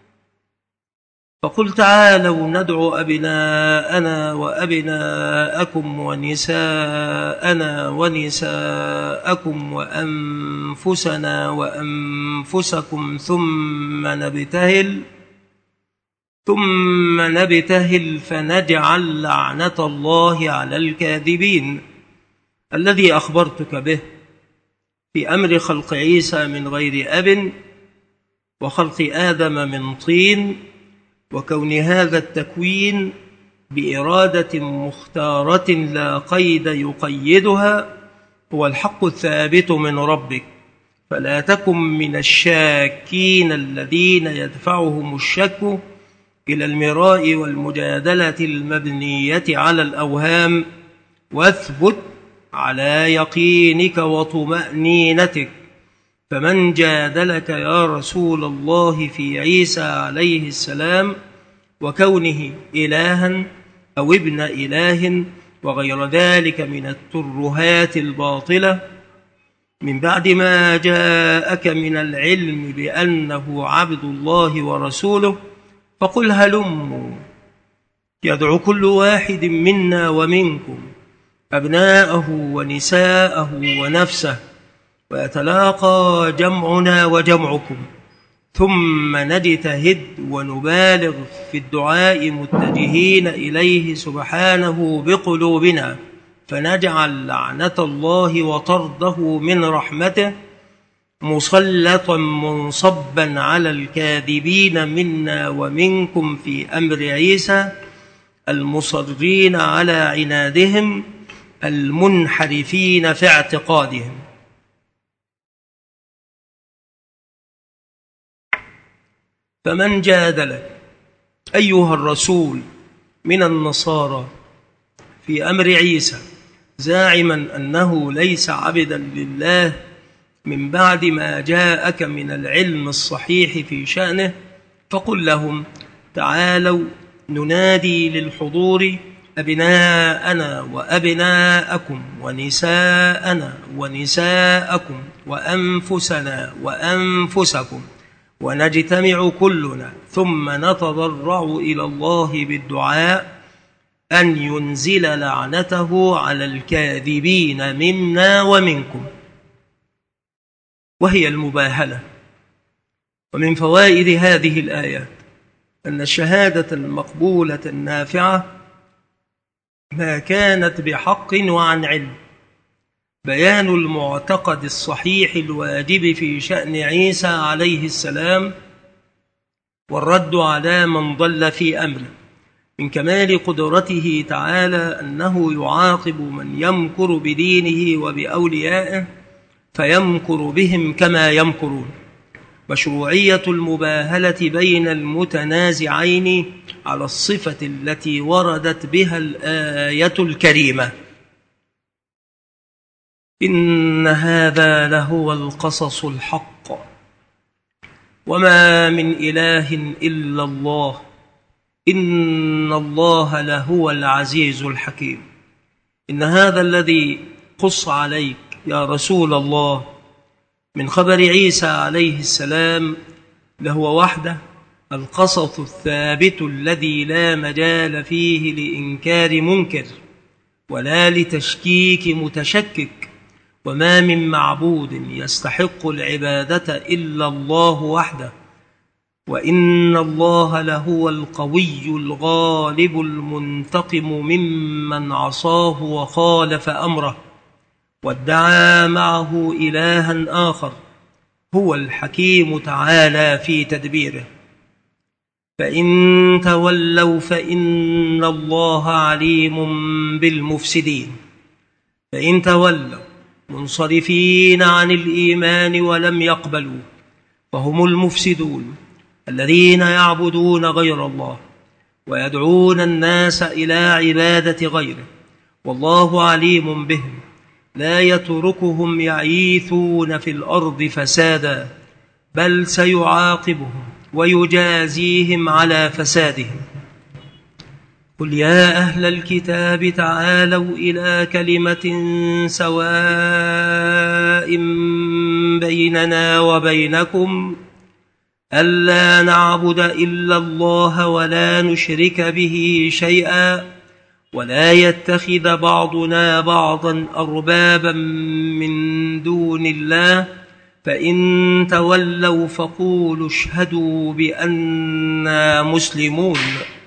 Speaker 1: فقل تعالوا ندعو أبناءنا وأبناءكم ونساءنا ونساءكم وأنفسنا وأنفسكم ثم نبتهل ثم نبتهل فنجعل لعنة الله على الكاذبين، الذي أخبرتك به في أمر خلق عيسى من غير أب وخلق آدم من طين، وكون هذا التكوين بإرادة مختارة لا قيد يقيدها هو الحق الثابت من ربك، فلا تكن من الشاكين الذين يدفعهم الشك إلى المراء والمجادلة المبنية على الأوهام، واثبت على يقينك وطمأنينتك. فمن جادلك يا رسول الله في عيسى عليه السلام وكونه إلها أو ابن إله وغير ذلك من الترهات الباطلة من بعد ما جاءك من العلم بأنه عبد الله ورسوله، فقل هلموا يدعو كل واحد منا ومنكم أبناءه ونساءه ونفسه، ويتلاقى جمعنا وجمعكم، ثم نجتهد ونبالغ في الدعاء متجهين إليه سبحانه بقلوبنا، فنجعل لعنة الله وطرده من رحمته مسلطا منصبا على الكاذبين منا ومنكم في أمر عيسى المصرين على عنادهم المنحرفين في اعتقادهم. فمن جادلك أيها الرسول من النصارى في أمر عيسى زاعما أنه ليس عبدا لله من بعد ما جاءك من العلم الصحيح في شأنه، فقل لهم تعالوا ننادي للحضور أبناءنا وأبناءكم ونساءنا ونساءكم وأنفسنا وأنفسكم، ونجتمع كلنا ثم نتضرع إلى الله بالدعاء أن ينزل لعنته على الكاذبين منا ومنكم. وهي المباهلة. ومن فوائد هذه الآيات أن الشهادة المقبولة النافعة ما كانت بحق وعن علم، بيان المعتقد الصحيح الواجب في شأن عيسى عليه السلام، والرد على من ضل في أمره. من كمال قدرته تعالى أنه يعاقب من يمكر بدينه وبأوليائه فيمكر بهم كما يمكرون. مشروعية المباهلة بين المتنازعين على الصفة التي وردت بها الآية الكريمة: إن هذا لهو القصص الحق وما من إله إلا الله إن الله لهو العزيز الحكيم. إن هذا الذي قص عليك يا رسول الله من خبر عيسى عليه السلام لهو وحده القصص الثابت الذي لا مجال فيه لإنكار منكر، ولا لتشكيك متشكك، وما من معبود يستحق العبادة إلا الله وحده، وإن الله لهو القوي الغالب المنتقم ممن عصاه وخالف أمره وادعى معه إلها آخر، هو الحكيم تعالى في تدبيره. فإن تولوا فإن الله عليم بالمفسدين. فإن تولوا منصرفين عن الإيمان ولم يقبلوا فهم المفسدون الذين يعبدون غير الله ويدعون الناس إلى عبادة غيره، والله عليم بهم لا يتركهم يعيثون في الأرض فسادا، بل سيعاقبهم ويجازيهم على فسادهم. قل يا أهل الكتاب تعالوا إلى كلمة سواء بيننا وبينكم ألا نعبد إلا الله ولا نشرك به شيئا ولا يتخذ بعضنا بعضا أربابا من دون الله، فإن تولوا فقولوا اشهدوا بأننا مسلمون.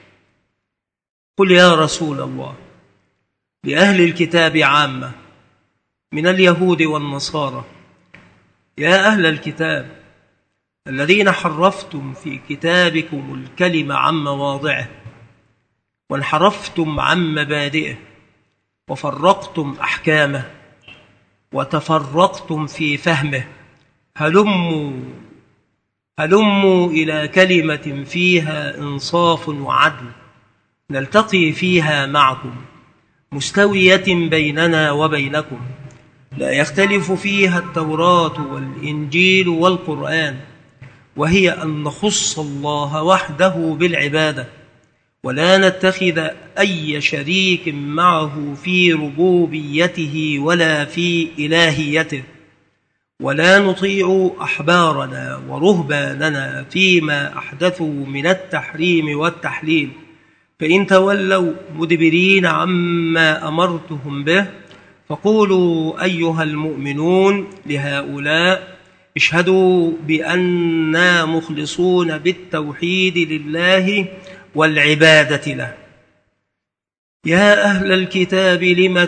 Speaker 1: قل يا رسول الله لأهل الكتاب عامة من اليهود والنصارى: يا أهل الكتاب الذين حرفتم في كتابكم الكلمة عن مواضعه وانحرفتم عن مبادئه وفرقتم أحكامه وتفرقتم في فهمه، هلموا هلموا إلى كلمة فيها إنصاف وعدل نلتقي فيها معكم، مستوية بيننا وبينكم، لا يختلف فيها التوراة والإنجيل والقرآن، وهي أن نخص الله وحده بالعبادة ولا نتخذ أي شريك معه في ربوبيته ولا في إلهيته، ولا نطيع أحبارنا ورهباننا فيما أحدثوا من التحريم والتحليل، فإن تولوا مدبرين عما أمرتهم به فقولوا أيها المؤمنون لهؤلاء اشهدوا بأننا مخلصون بالتوحيد لله والعبادة له. يا أهل الكتاب لم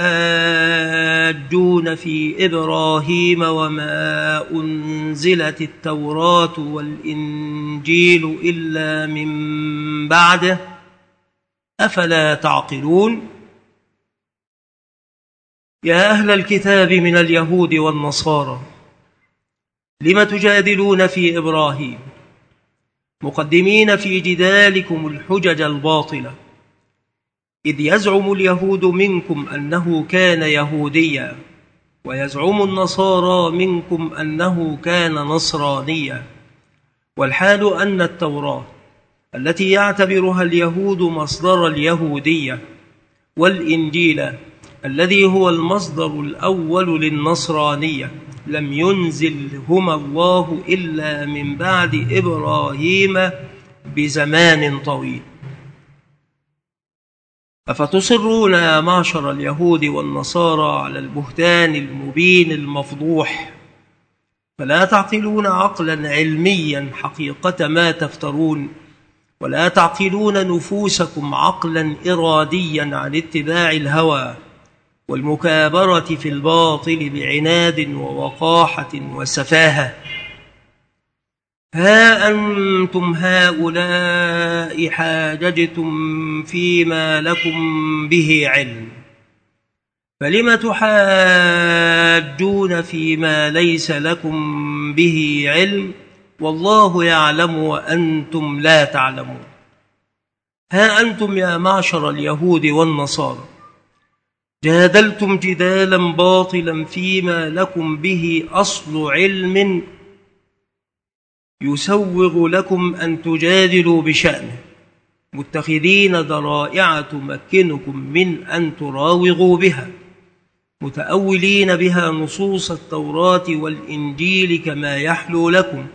Speaker 1: تحاجون في إبراهيم وما أنزلت التوراة والإنجيل إلا من بعده أفلا تعقلون. يا أهل الكتاب من اليهود والنصارى لم تجادلون في إبراهيم مقدمين في جدالكم الحجج الباطلة، إذ يزعم اليهود منكم أنه كان يهوديا ويزعم النصارى منكم أنه كان نصرانيا، والحال أن التوراة التي يعتبرها اليهود مصدر اليهودية والإنجيل الذي هو المصدر الأول للنصرانية لم ينزلهما الله إلا من بعد إبراهيم بزمان طويل. أفتصرون يا معشر اليهود والنصارى على البهتان المبين المفضوح، فلا تعقلون عقلا علميا حقيقة ما تفترون، ولا تعقلون نفوسكم عقلا إراديا عن اتباع الهوى والمكابرة في الباطل بعناد ووقاحة وسفاهة. ها أنتم هؤلاء حاججتم فيما لكم به علم، فلم تحاجون فيما ليس لكم به علم والله يعلم وأنتم لا تعلمون. ها أنتم يا معشر اليهود والنصارى جادلتم جدالا باطلا فيما لكم به أصل علم يسوغ لكم أن تجادلوا بشأنه، متخذين ذرائع تمكنكم من أن تراوغوا بها، متأولين بها نصوص التوراة والإنجيل كما يحلو لكم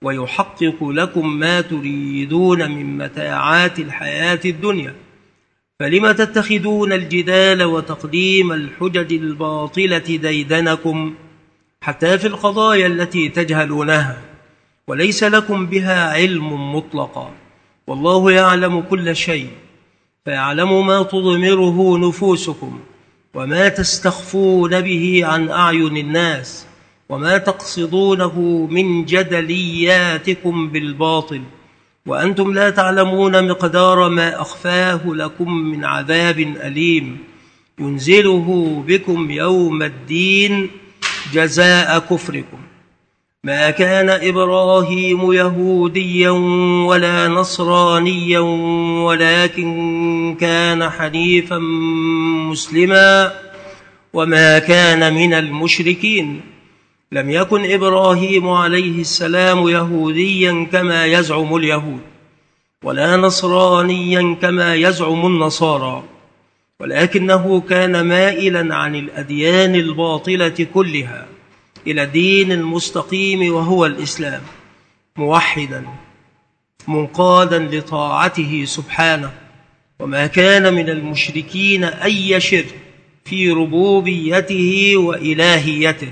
Speaker 1: ويحقق لكم ما تريدون من متاعات الحياة الدنيا، فلم تتخذون الجدال وتقديم الحجج الباطلة ديدنكم حتى في القضايا التي تجهلونها وليس لكم بها علم مطلقا، والله يعلم كل شيء، فيعلم ما تضمره نفوسكم وما تستخفون به عن أعين الناس وما تقصدونه من جدلياتكم بالباطل، وأنتم لا تعلمون مقدار ما أخفاه لكم من عذاب أليم ينزله بكم يوم الدين جزاء كفركم. ما كان إبراهيم يهوديا ولا نصرانيا ولكن كان حنيفا مسلما وما كان من المشركين. لم يكن إبراهيم عليه السلام يهوديا كما يزعم اليهود ولا نصرانيا كما يزعم النصارى، ولكنه كان مائلا عن الأديان الباطلة كلها إلى الدين المستقيم وهو الإسلام، موحدا منقادا لطاعته سبحانه، وما كان من المشركين أي شرك في ربوبيته وإلهيته.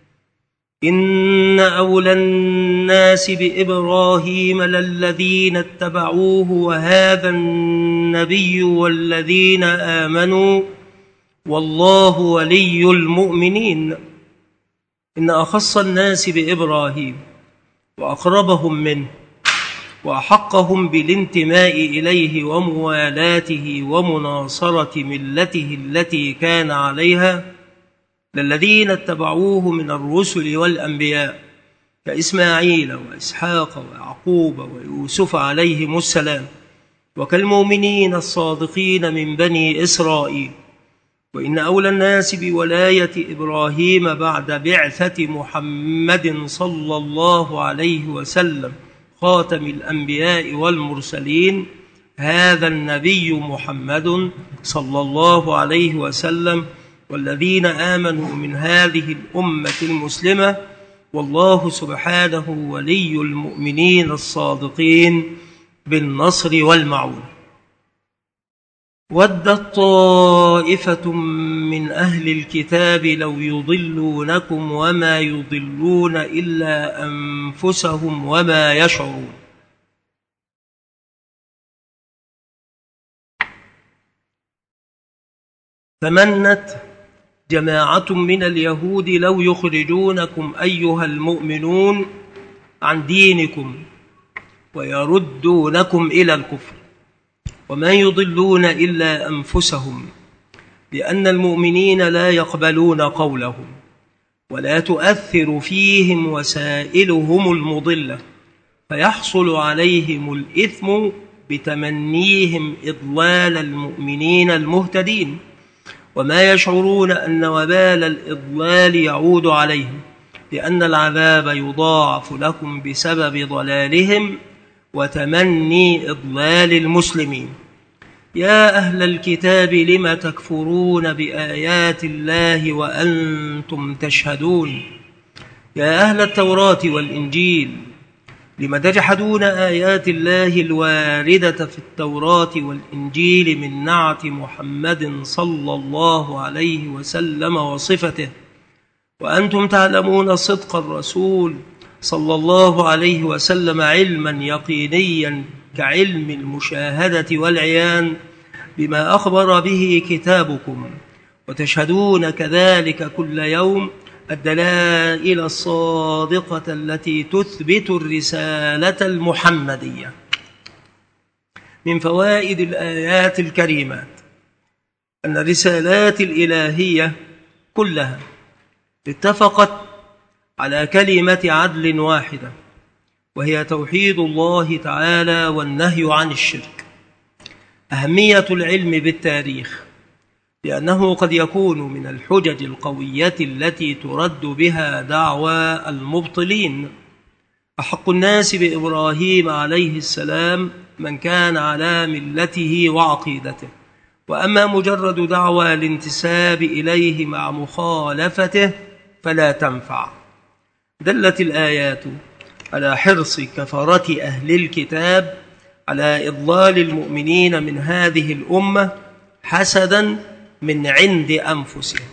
Speaker 1: إن أولى الناس بإبراهيم للذين اتبعوه وهذا النبي والذين آمنوا والله ولي المؤمنين. إن أخص الناس بإبراهيم وأقربهم منه وأحقهم بالانتماء إليه وموالاته ومناصرة ملته التي كان عليها للذين اتبعوه من الرسل والأنبياء كإسماعيل وإسحاق ويعقوب ويوسف عليهم السلام، وكالمؤمنين الصادقين من بني إسرائيل. وإن أولى الناس بولاية إبراهيم بعد بعثة محمد صلى الله عليه وسلم خاتم الأنبياء والمرسلين هذا النبي محمد صلى الله عليه وسلم والذين آمنوا من هذه الأمة المسلمة، والله سبحانه ولي المؤمنين الصادقين بالنصر والمعون. ودت طائفة من أهل الكتاب لو يضلونكم وما يضلون إلا أنفسهم وما يشعرون. تمنت جماعة من اليهود لو يخرجونكم أيها المؤمنون عن دينكم ويردونكم إلى الكفر، وما يضلون إلا أنفسهم، لأن المؤمنين لا يقبلون قولهم ولا تؤثر فيهم وسائلهم المضلة، فيحصل عليهم الإثم بتمنيهم إضلال المؤمنين المهتدين، وما يشعرون أن وبال الإضلال يعود عليهم، لأن العذاب يضاعف لكم بسبب ضلالهم وتمني إضلال المسلمين. يا أهل الكتاب لم تكفرون بآيات الله وأنتم تشهدون. يا أهل التوراة والإنجيل لم تجحدون آيات الله الواردة في التوراة والإنجيل من نعت محمد صلى الله عليه وسلم وصفته، وأنتم تعلمون صدق الرسول صلى الله عليه وسلم علما يقينيا كعلم المشاهدة والعيان بما أخبر به كتابكم، وتشهدون كذلك كل يوم الدلائل الصادقة التي تثبت الرسالة المحمدية. من فوائد الآيات الكريمات أن الرسالات الإلهية كلها اتفقت على كلمة عدل واحدة، وهي توحيد الله تعالى والنهي عن الشرك. أهمية العلم بالتاريخ، لأنه قد يكون من الحجج القوية التي ترد بها دعوى المبطلين. أحق الناس بإبراهيم عليه السلام من كان على ملته وعقيدته، وأما مجرد دعوى الانتساب إليه مع مخالفته فلا تنفع. دلت الآيات على حرص كفرة أهل الكتاب على إضلال المؤمنين من هذه الأمة حسدا من عند أنفسهم.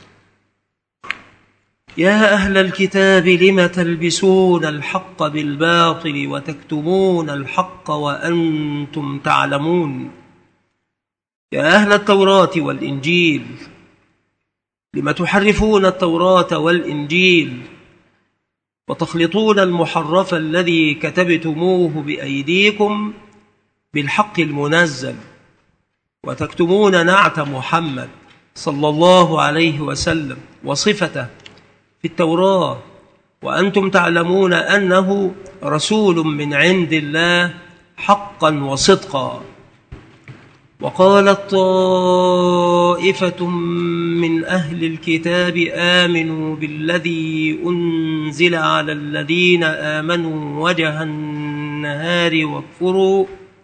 Speaker 1: يا أهل الكتاب لم تلبسون الحق بالباطل وتكتمون الحق وأنتم تعلمون. يا أهل التوراة والإنجيل لم تحرفون التوراة والإنجيل وتخلطون المحرف الذي كتبتموه بأيديكم بالحق المنزل وتكتمون نعت محمد صلى الله عليه وسلم وصفته في التوراة وأنتم تعلمون أنه رسول من عند الله حقا وصدقا. وقالت طائفة من أهل الكتاب آمنوا بالذي أنزل على الذين آمنوا وجه النهار واكفروا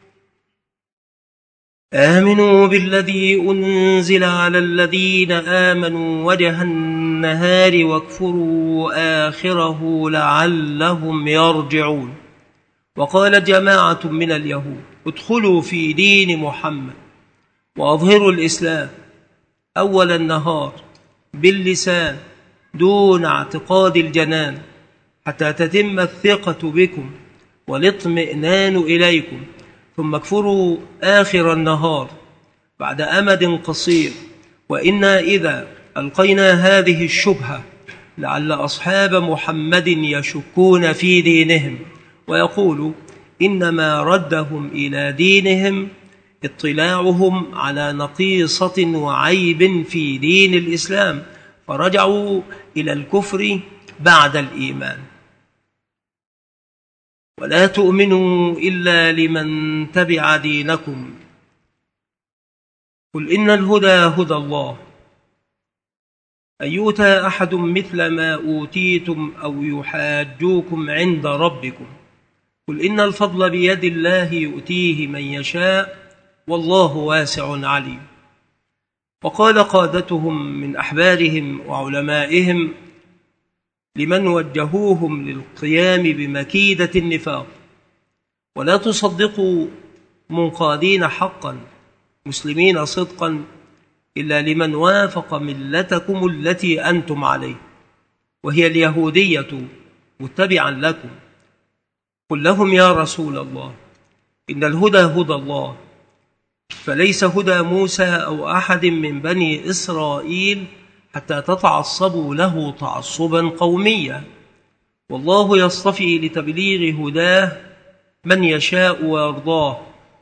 Speaker 1: آمنوا بالذي أنزل على الذين آمنوا وجه النهار واكفروا آخره لعلهم يرجعون. وقال جماعة من اليهود ادخلوا في دين محمد وأظهروا الإسلام أول النهار باللسان دون اعتقاد الجنان حتى تتم الثقة بكم والاطمئنان إليكم، ثم اكفروا آخر النهار بعد أمد قصير. وإنا إذا ألقينا هذه الشبهة لعل أصحاب محمد يشكون في دينهم ويقولوا إنما ردهم إلى دينهم اطلاعهم على نقيصة وعيب في دين الإسلام فرجعوا إلى الكفر بعد الإيمان. ولا تؤمنوا إلا لمن تبع دينكم قل إن الهدى هدى الله أن يؤتى أحد مثل ما أوتيتم أو يحاجوكم عند ربكم قل إن الفضل بيد الله يؤتيه من يشاء والله واسع عليم. وقال قادتهم من أحبارهم وعلمائهم لمن وجهوهم للقيام بمكيدة النفاق ولا تصدقوا منقادين حقا مسلمين صدقا إلا لمن وافق ملتكم التي أنتم عليه وهي اليهودية متبعا لكم. قل لهم يا رسول الله إن الهدى هدى الله فليس هدى موسى أو أحد من بني إسرائيل حتى تتعصبوا له تعصبا قوميا، والله يصطفي لتبليغ هداه من يشاء ويرضاه.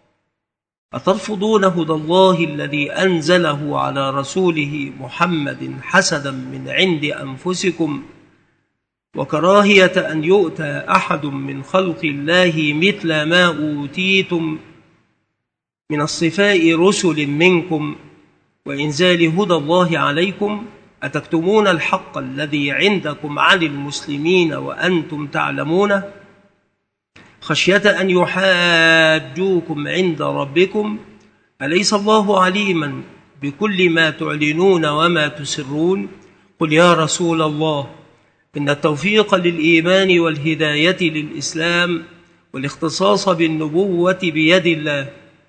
Speaker 1: أترفضون هدى الله الذي أنزله على رسوله محمد حسدا من عند أنفسكم وكراهية أن يؤتى أحد من خلق الله مثل ما أوتيتم من الصفاء رسل منكم وإنزال هدى الله عليكم؟ أتكتمون الحق الذي عندكم عن المسلمين وأنتم تعلمون خشية أن يحاجوكم عند ربكم؟ أليس الله عليما بكل ما تعلنون وما تسرون؟ قل يا رسول الله إن التوفيق للإيمان والهداية للإسلام والاختصاص بالنبوة بيد الله،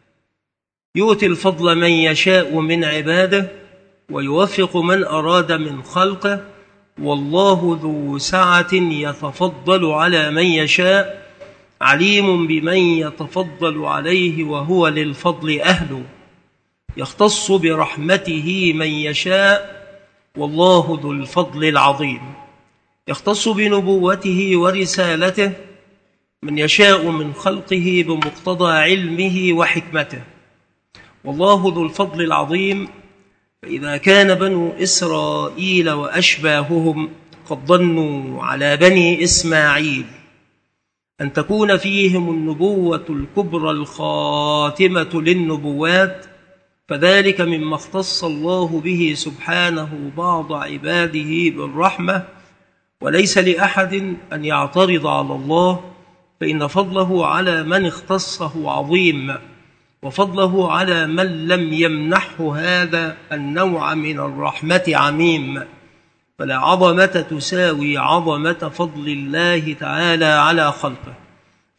Speaker 1: يؤتي الفضل من يشاء من عباده ويوفق من أراد من خلقه، والله ذو سعة يتفضل على من يشاء عليم بمن يتفضل عليه وهو للفضل أهله، يختص برحمته من يشاء والله ذو الفضل العظيم، يختص بنبوته ورسالته من يشاء من خلقه بمقتضى علمه وحكمته، والله ذو الفضل العظيم. فإذا كان بنو إسرائيل وأشباههم قد ظنوا على بني إسماعيل أن تكون فيهم النبوة الكبرى الخاتمة للنبوات، فذلك مما اختص الله به سبحانه بعض عباده بالرحمة، وليس لأحد أن يعترض على الله، فإن فضله على من اختصه عظيم، وفضله على من لم يمنحه هذا النوع من الرحمة عميم، فلا عظمة تساوي عظمة فضل الله تعالى على خلقه،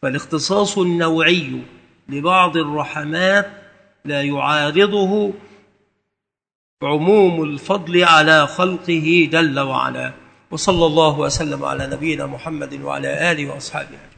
Speaker 1: فالاختصاص النوعي لبعض الرحمات لا يعارضه عموم الفضل على خلقه جل وعلا. وصلى الله وسلم على نبينا محمد وعلى آله وأصحابه.